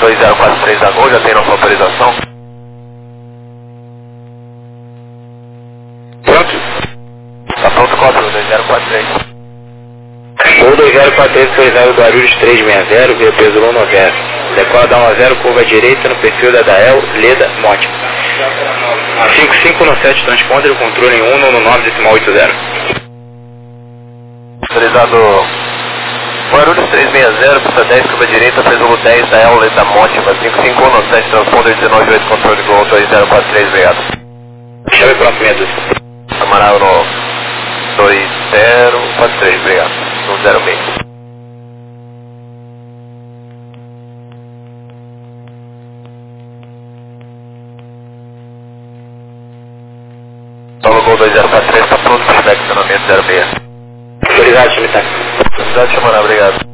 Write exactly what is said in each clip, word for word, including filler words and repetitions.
dois zero quatro três a Gol, já tem nossa autorização? Pronto? Tá pronto, código dois zero quatro três. Gol dois zero quatro três, autorizado Guarulhos três seis zero, via peso Loma zero. Decola da um a zero, curva direita no perfil da Dael, Leda, Monte. cinco cinco no sete, transponder o controle em um no nove decimal oito zero. Autorizado Guarulhos três seis zero, pista dez, curva direita, peso dez, Dael, Leda, Monte, cinco cinco um no sete, transponder dezenove oito, controle Gol dois zero quatro três, obrigado. Chave pronto, meia dúzia. Amaral no dois zero quatro três, obrigado. No zero seis. Solo Gol dois zero quatro três, está pronto para chegar acionamento zero seis. Autorizado, Chamitar. Autorizado, Chamará, obrigado.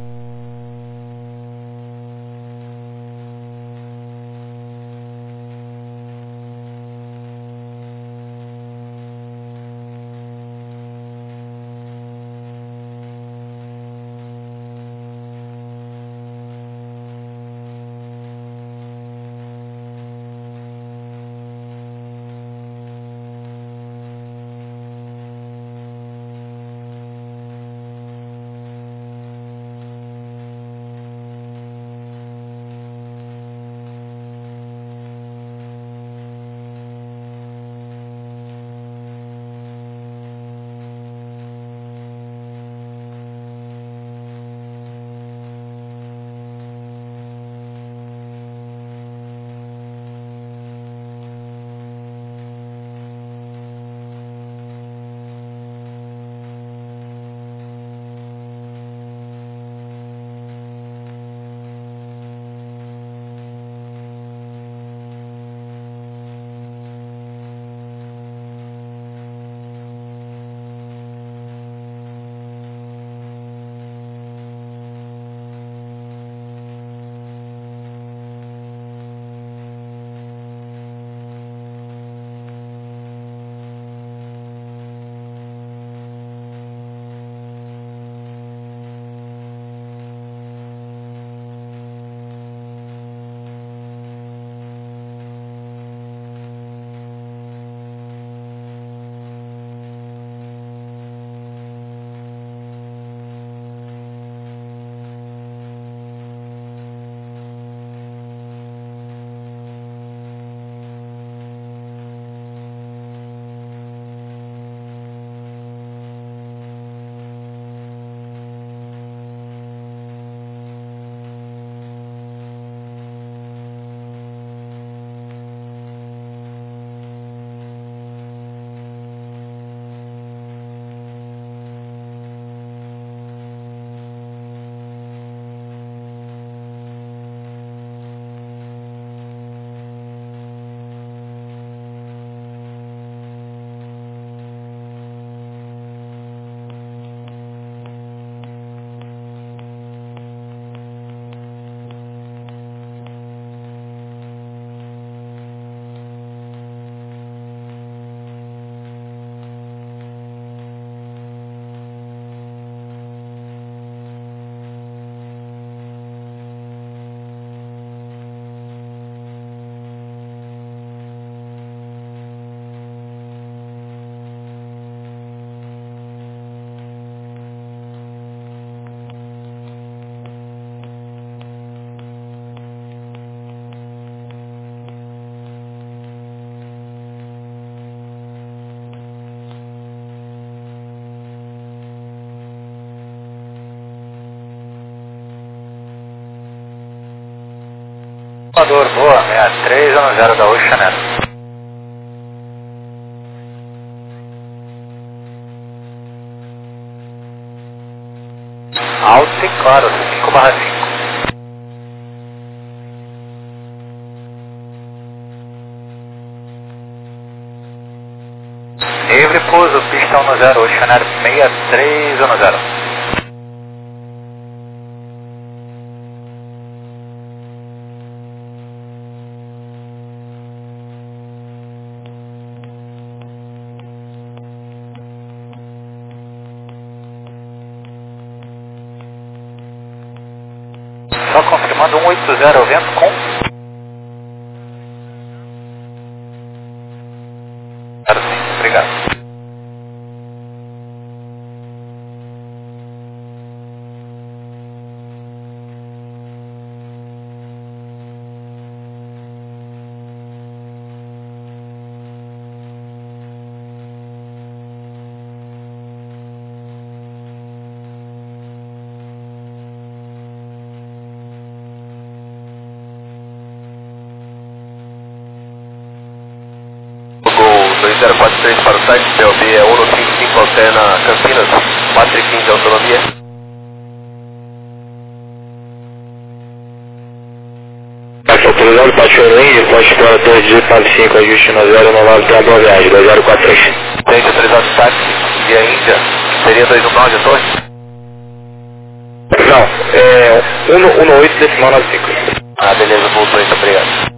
Salvador, boa, sessenta e três, ano zero da Ocean Net. Alto e claro, cinco barra cinco. Livre pouso, pista um zero, Ocean Net sessenta e três, ano zero. Só confirmando um oito zero ao vento com... Sim, obrigado. dois zero quatro três para o site, P O B é um cinco cinco alterna Campinas, quatro e quinze autonomia. Aqui autorizado, Paixão Índio, poste para dois dezoito nove cinco, ajuste no zero nove, tem a boa viagem, dois zero quatro três. Tem autorizado táxi via Índia, seria dois um nove a torre? Não, é um oito decimal nove cinco. Ah, beleza, voltou isso, obrigado.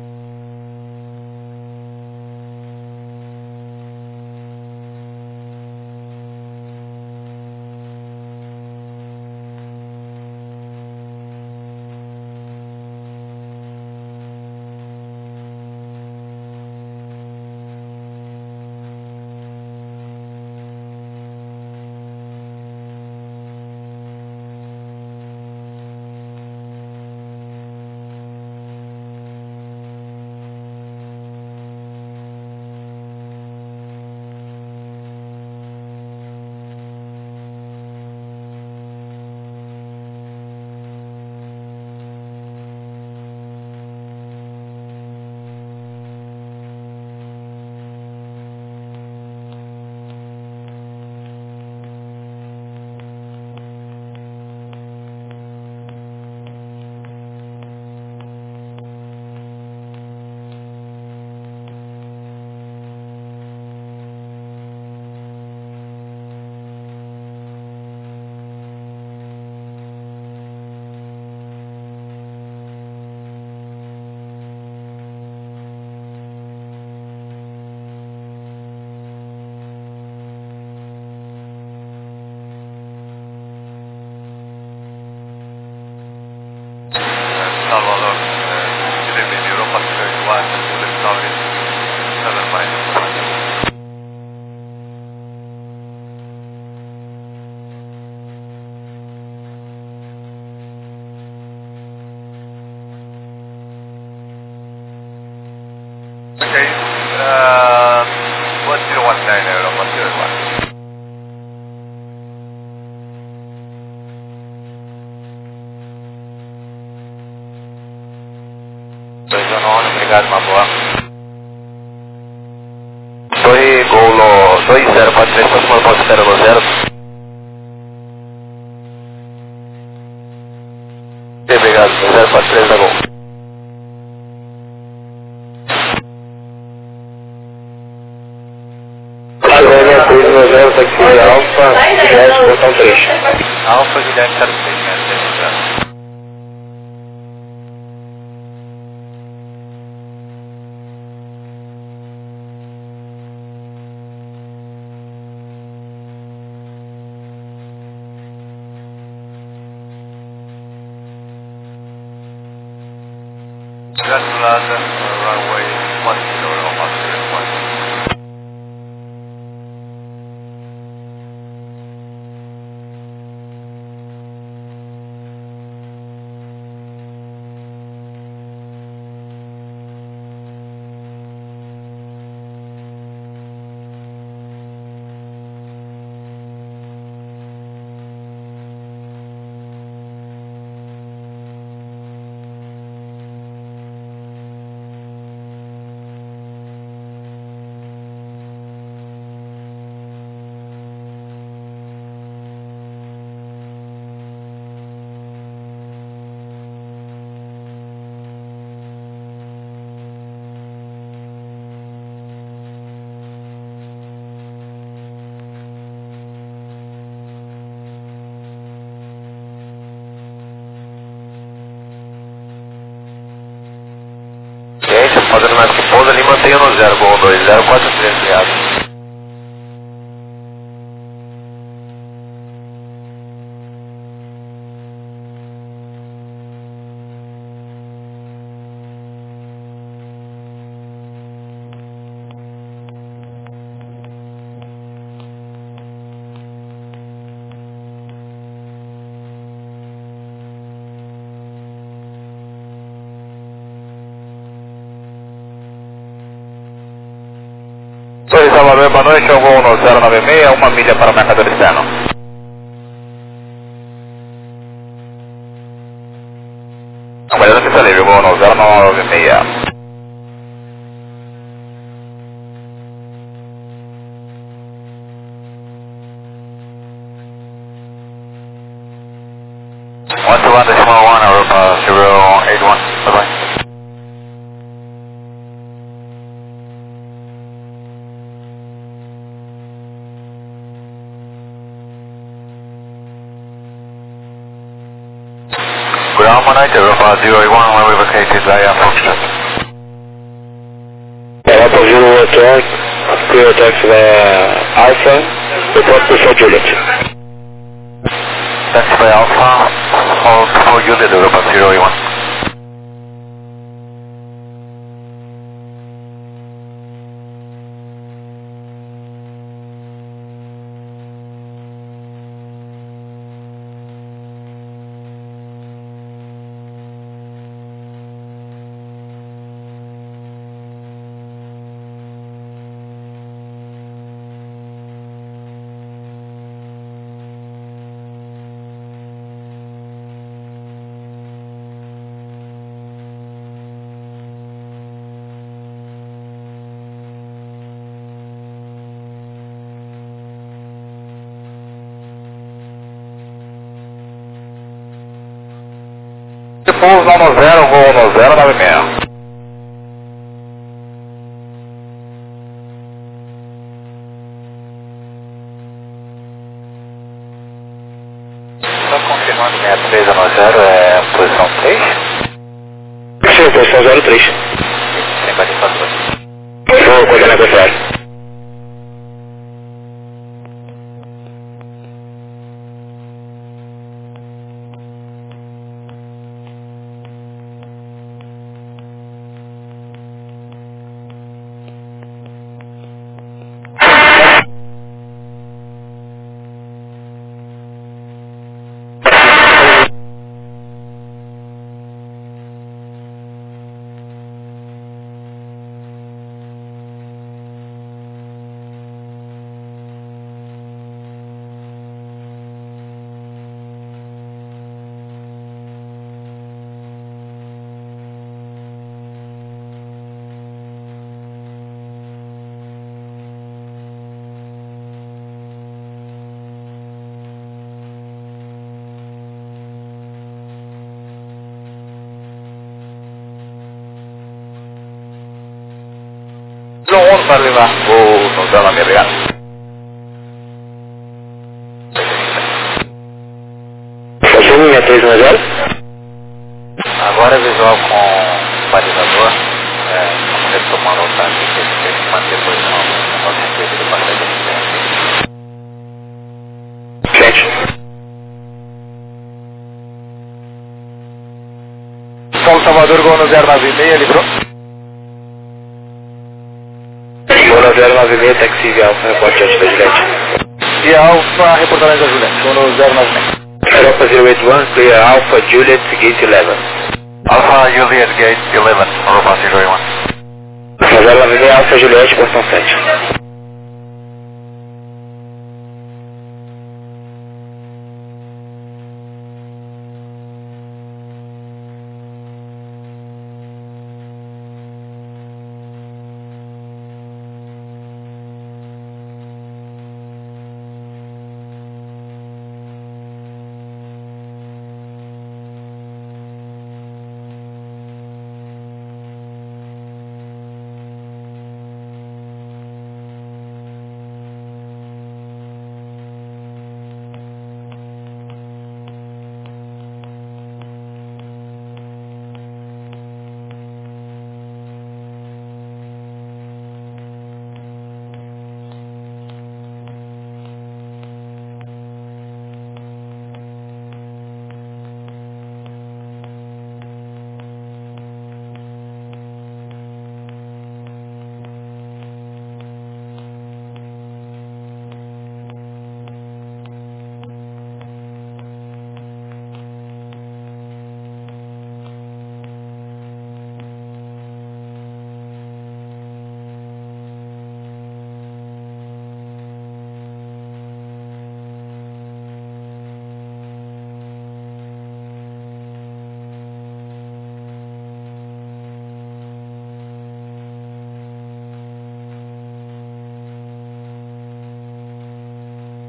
Salvador, Chile, Europa, Uruguay, Estados Unidos, Southern Mine. Okay, uh, one zero one nine, Europa, zero one. Obrigado, uma boa. Torre Golo dois zero quatro três, próximo ao zero no zero. Obrigado, dois zero quatro três da Gol. Agora três no zero, taxi Alfa, Guilherme, botão três. Alfa, Guilherme, zero seis, né? Gratulada, runway one zero, Oscar one. Fazendo mais que pousa ali, mantenha no zero, Gol dois zero quatro três, obrigado. Oi, boa noite, eu vou no zero nove seis, uma milha para o marcador externo. Aguardando pista livre, eu vou no zero nove seis. one two one decimal one, Europa zero eight one, bye bye. Ground one night, Europa zero eight one, where we vacated via Foxtrot. Europa zero eight one, clear taxi via Alpha, report before Juliet. Taxi by Alpha, hold for Juliet, Europa zero eight one. Pouso no zero, voo no zero nove seis. Só confirmando, minha três no zero é posição três? Sim, posição zero três. Sem participação. Vou coordenar com zero. um para levar o no zero nove, obrigado. Estação minha três no zero. Agora visual com balizador, é, vamos retomando o táxi, que a gente tem que manter a posição no respeito do parceiro de Gente. São Salvador, gol no zero nove seis, livrou. Gol no zero nove seis, taxi via Alfa, reporte antes da Juliette. E a Alfa, reportagem da Juliette, gol no zero nove seis. Europa zero eight one, clear Alpha Juliet, gate eleven. Alpha Juliet, gate eleven, Europa zero eight one. zero nove seis, Alpha Juliette, posição sete.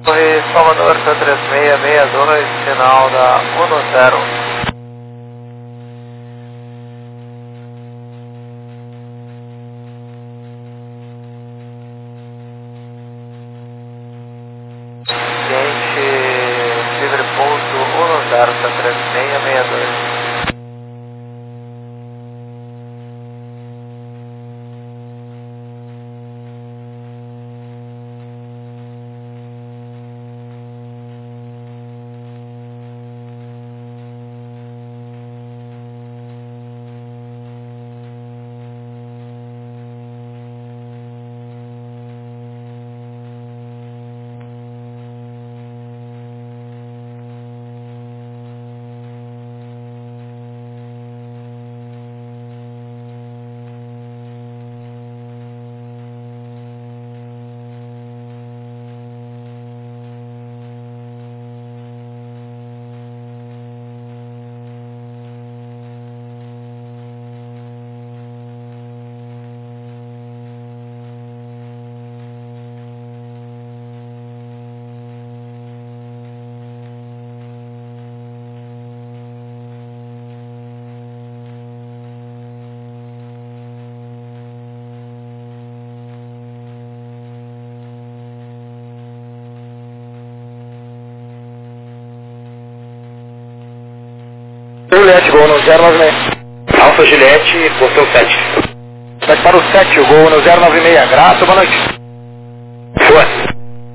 Oi, Salvador, três seis seis dois, sinal da um zero. Livre ponto um zero, três seis seis dois. Juliette, gol no zero nove seis. Alfa Juliette, portão sete. Vai para o sete, o gol no zero nove seis. Graça, boa noite. Boa.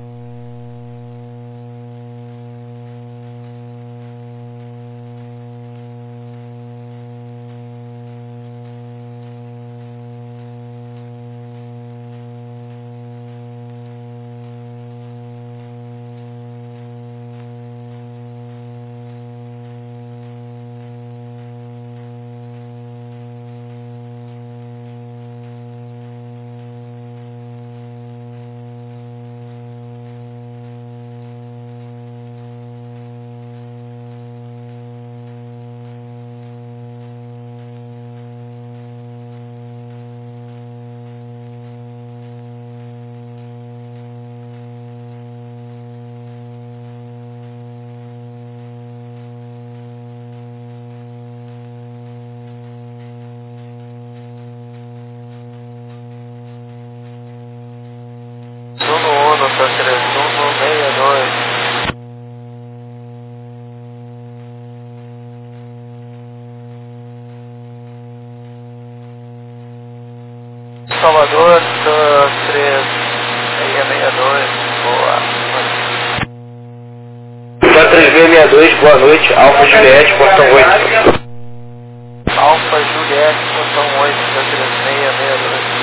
Salvador, três seis seis dois, boa noite. três seis seis dois, boa noite. Alfa Juliette, portão oito. Alfa Juliette, portão oito, três seis seis dois.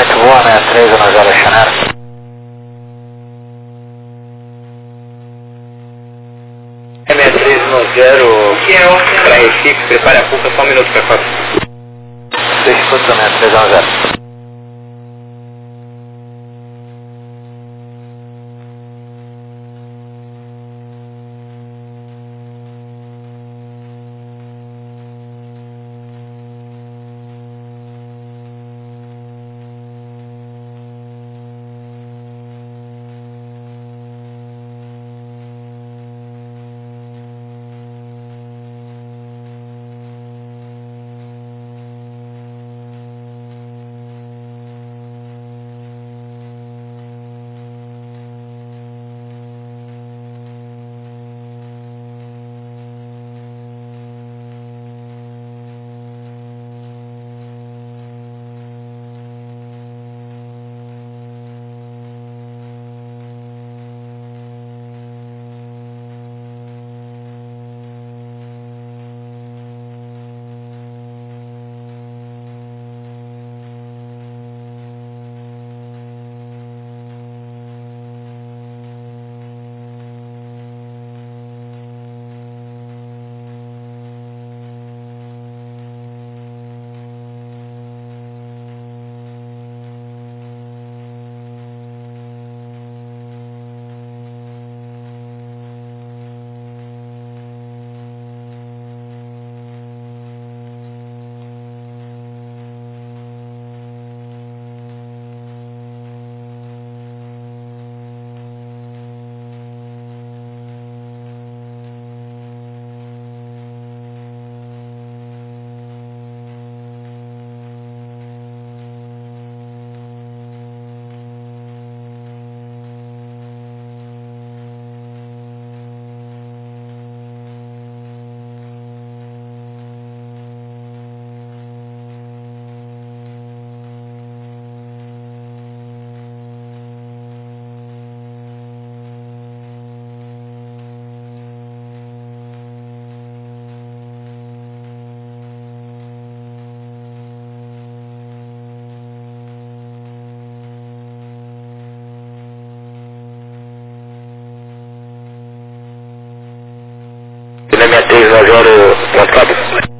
Muito boa, sessenta e três zero zero Chanel. sessenta e três zero para Recife, prepare a Puca, só um minuto para fora. Deixa eu sessenta e três zero zero. sessenta e três zero zero, ponto cabo.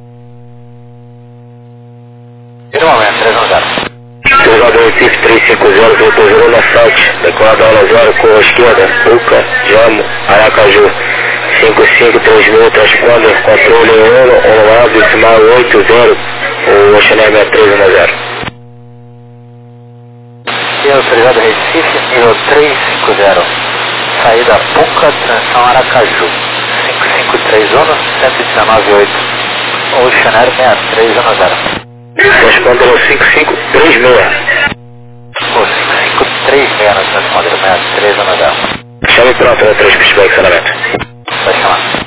Finalmente, três zero zero. Jogador Recife três cinco zero, voltou zero na sete, decolada aula zero, curva esquerda, Puca, Jamo, Aracaju, cinco cinco três mil, transponder, controle um, um, decimal oito zero, o Chanel sessenta e três zero zero. E autorizado Recife, nível três cinco zero. Saída Puca, transição Aracaju. cinco cinco três um, cento e dezenove oito. O Chanel sessenta e três zero zero. Transponder cinco cinco três seis. O cinco cinco três seis no transponder sessenta e três zero zero. Chame pronto, né? três pushback, acionamento. Vai chamar.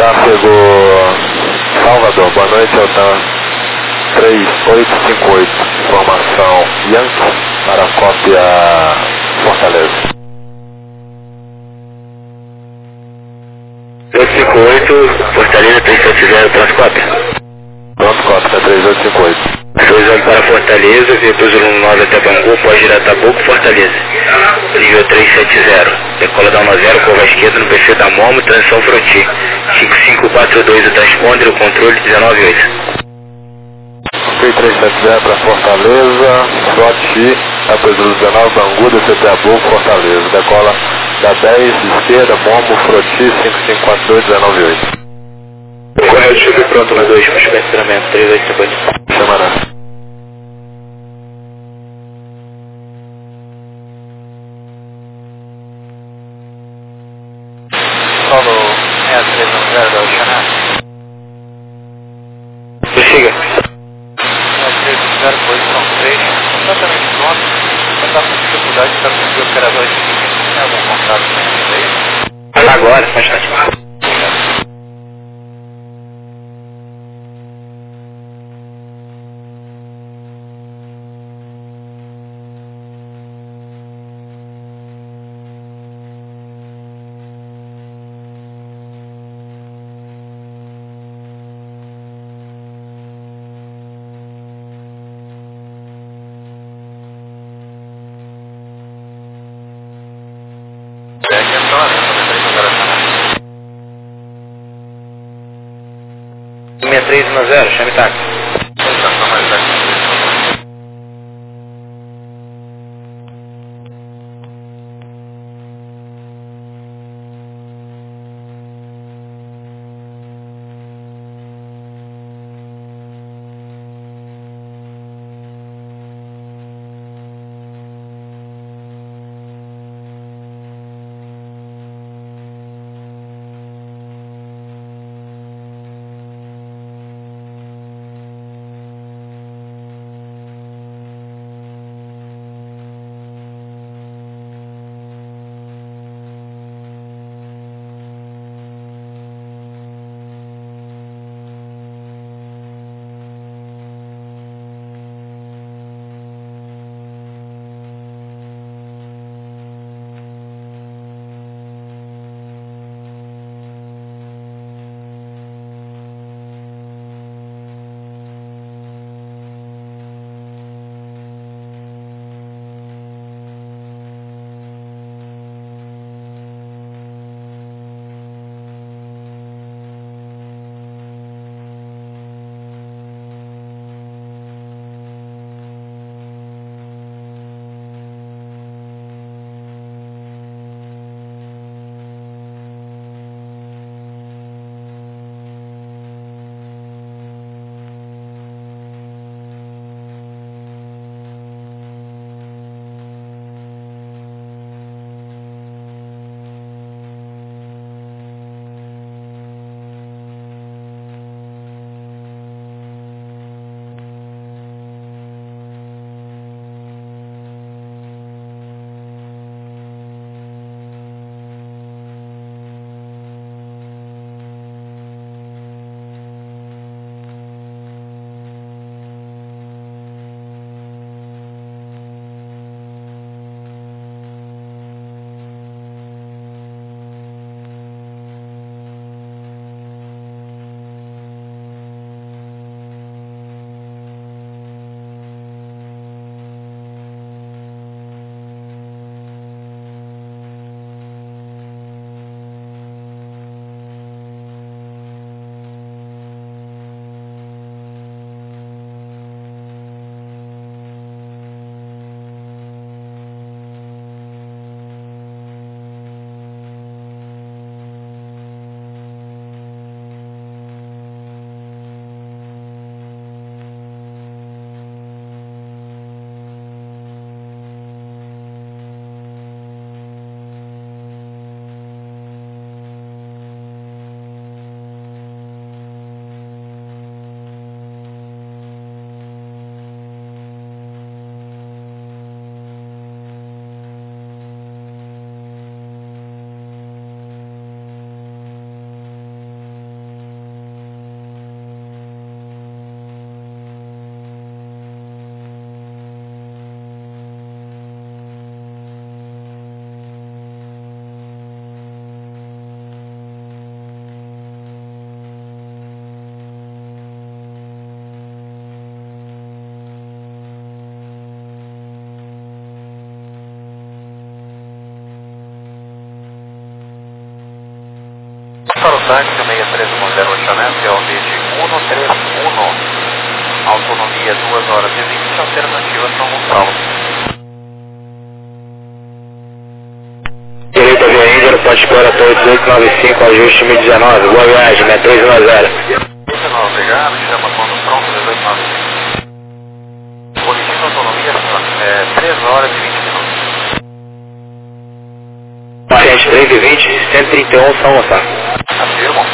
Tráfego Salvador, boa noite, Altan três oito cinco oito, informação Yankee para cópia Fortaleza. oito cinco oito, Fortaleza três sete zero, Transcópia. Pronto, cópia três oito cinco oito. dois olhos para Fortaleza, depois o nove até Bangu, pode girar Tabuco, Fortaleza. Nível três sete zero, decola da um zero, curva esquerda no perfil da Momo, transição Froti. cinco cinco quatro dois, o transponder, o controle dezenove oito. Ok, três sete zero para Fortaleza, Froti, depois do dezenove, Bangu, D C T Tabuco, Fortaleza. Decola da dez, esquerda, Momo, Froti, cinco cinco quatro dois, dezenove oito. Correto, chegou pronto na dois, puxa o treinamento, três oito cinco oito. Semana. Solo seis três um zero da Oceanet. Prossiga. seis três um zero, posição três, completamente pronto. Não está com dificuldade para conseguir o operador de tem algum contato com ele aí? Agora, bastante. seis três um zero, chame táxi. táxi seis três um zero Oceanet, é o V de cento e trinta e um, autonomia duas horas e vinte, alternativa São Gonçalo. Direita via Índia, aeroporto exploratório dezoito noventa e cinco, ajuste mil e dezenove, boa viagem, meia três um zero. dezenove, obrigado, chama quando pronto, dezoito noventa e cinco. Boletim autonomia é três horas e vinte minutos. Paciente três e vinte, cento e trinta e um, São Gonçalo. Afirmo.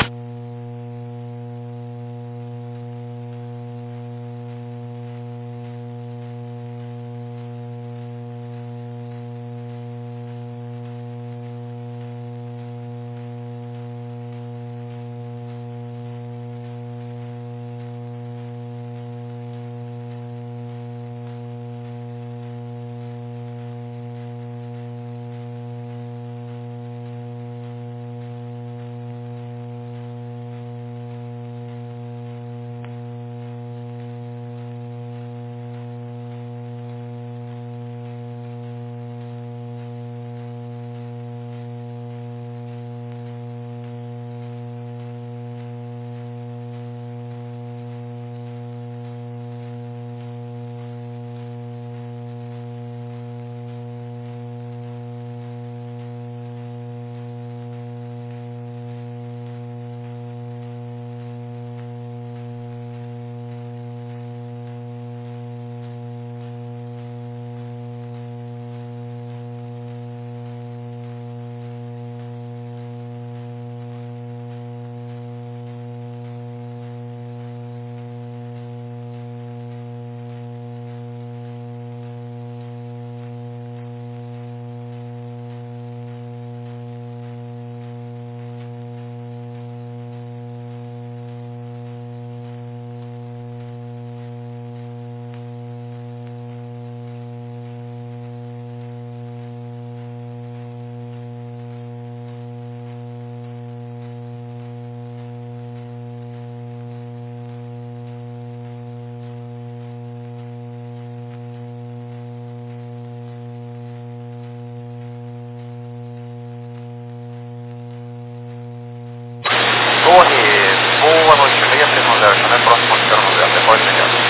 Torre, boa noite, seis três um zero, Oceanet, próximo ao zero um zero, depois imediato.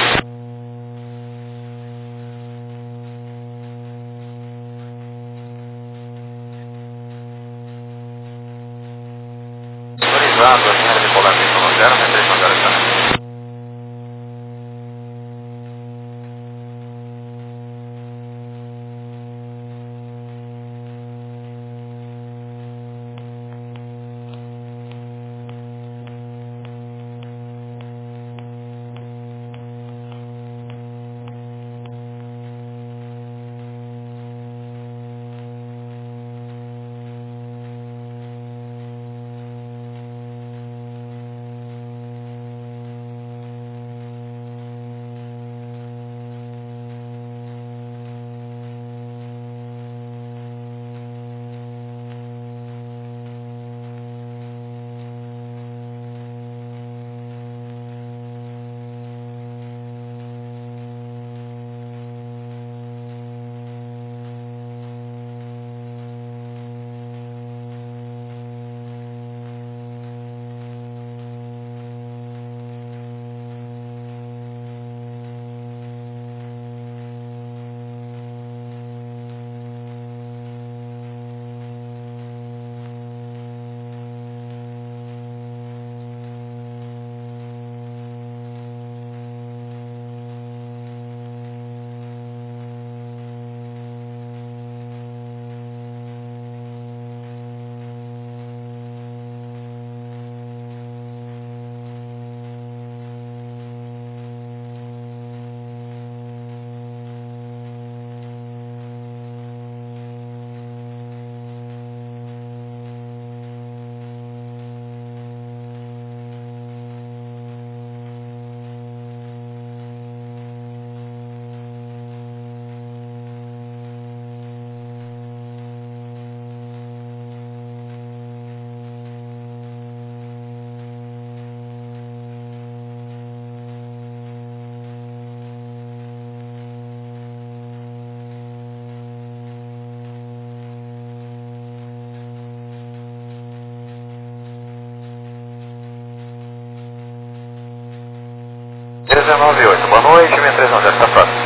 Autorizado, a linha de polar três um zero, três um zero, Oceanet. um nove oito. Boa noite, seis um zero, está pronto.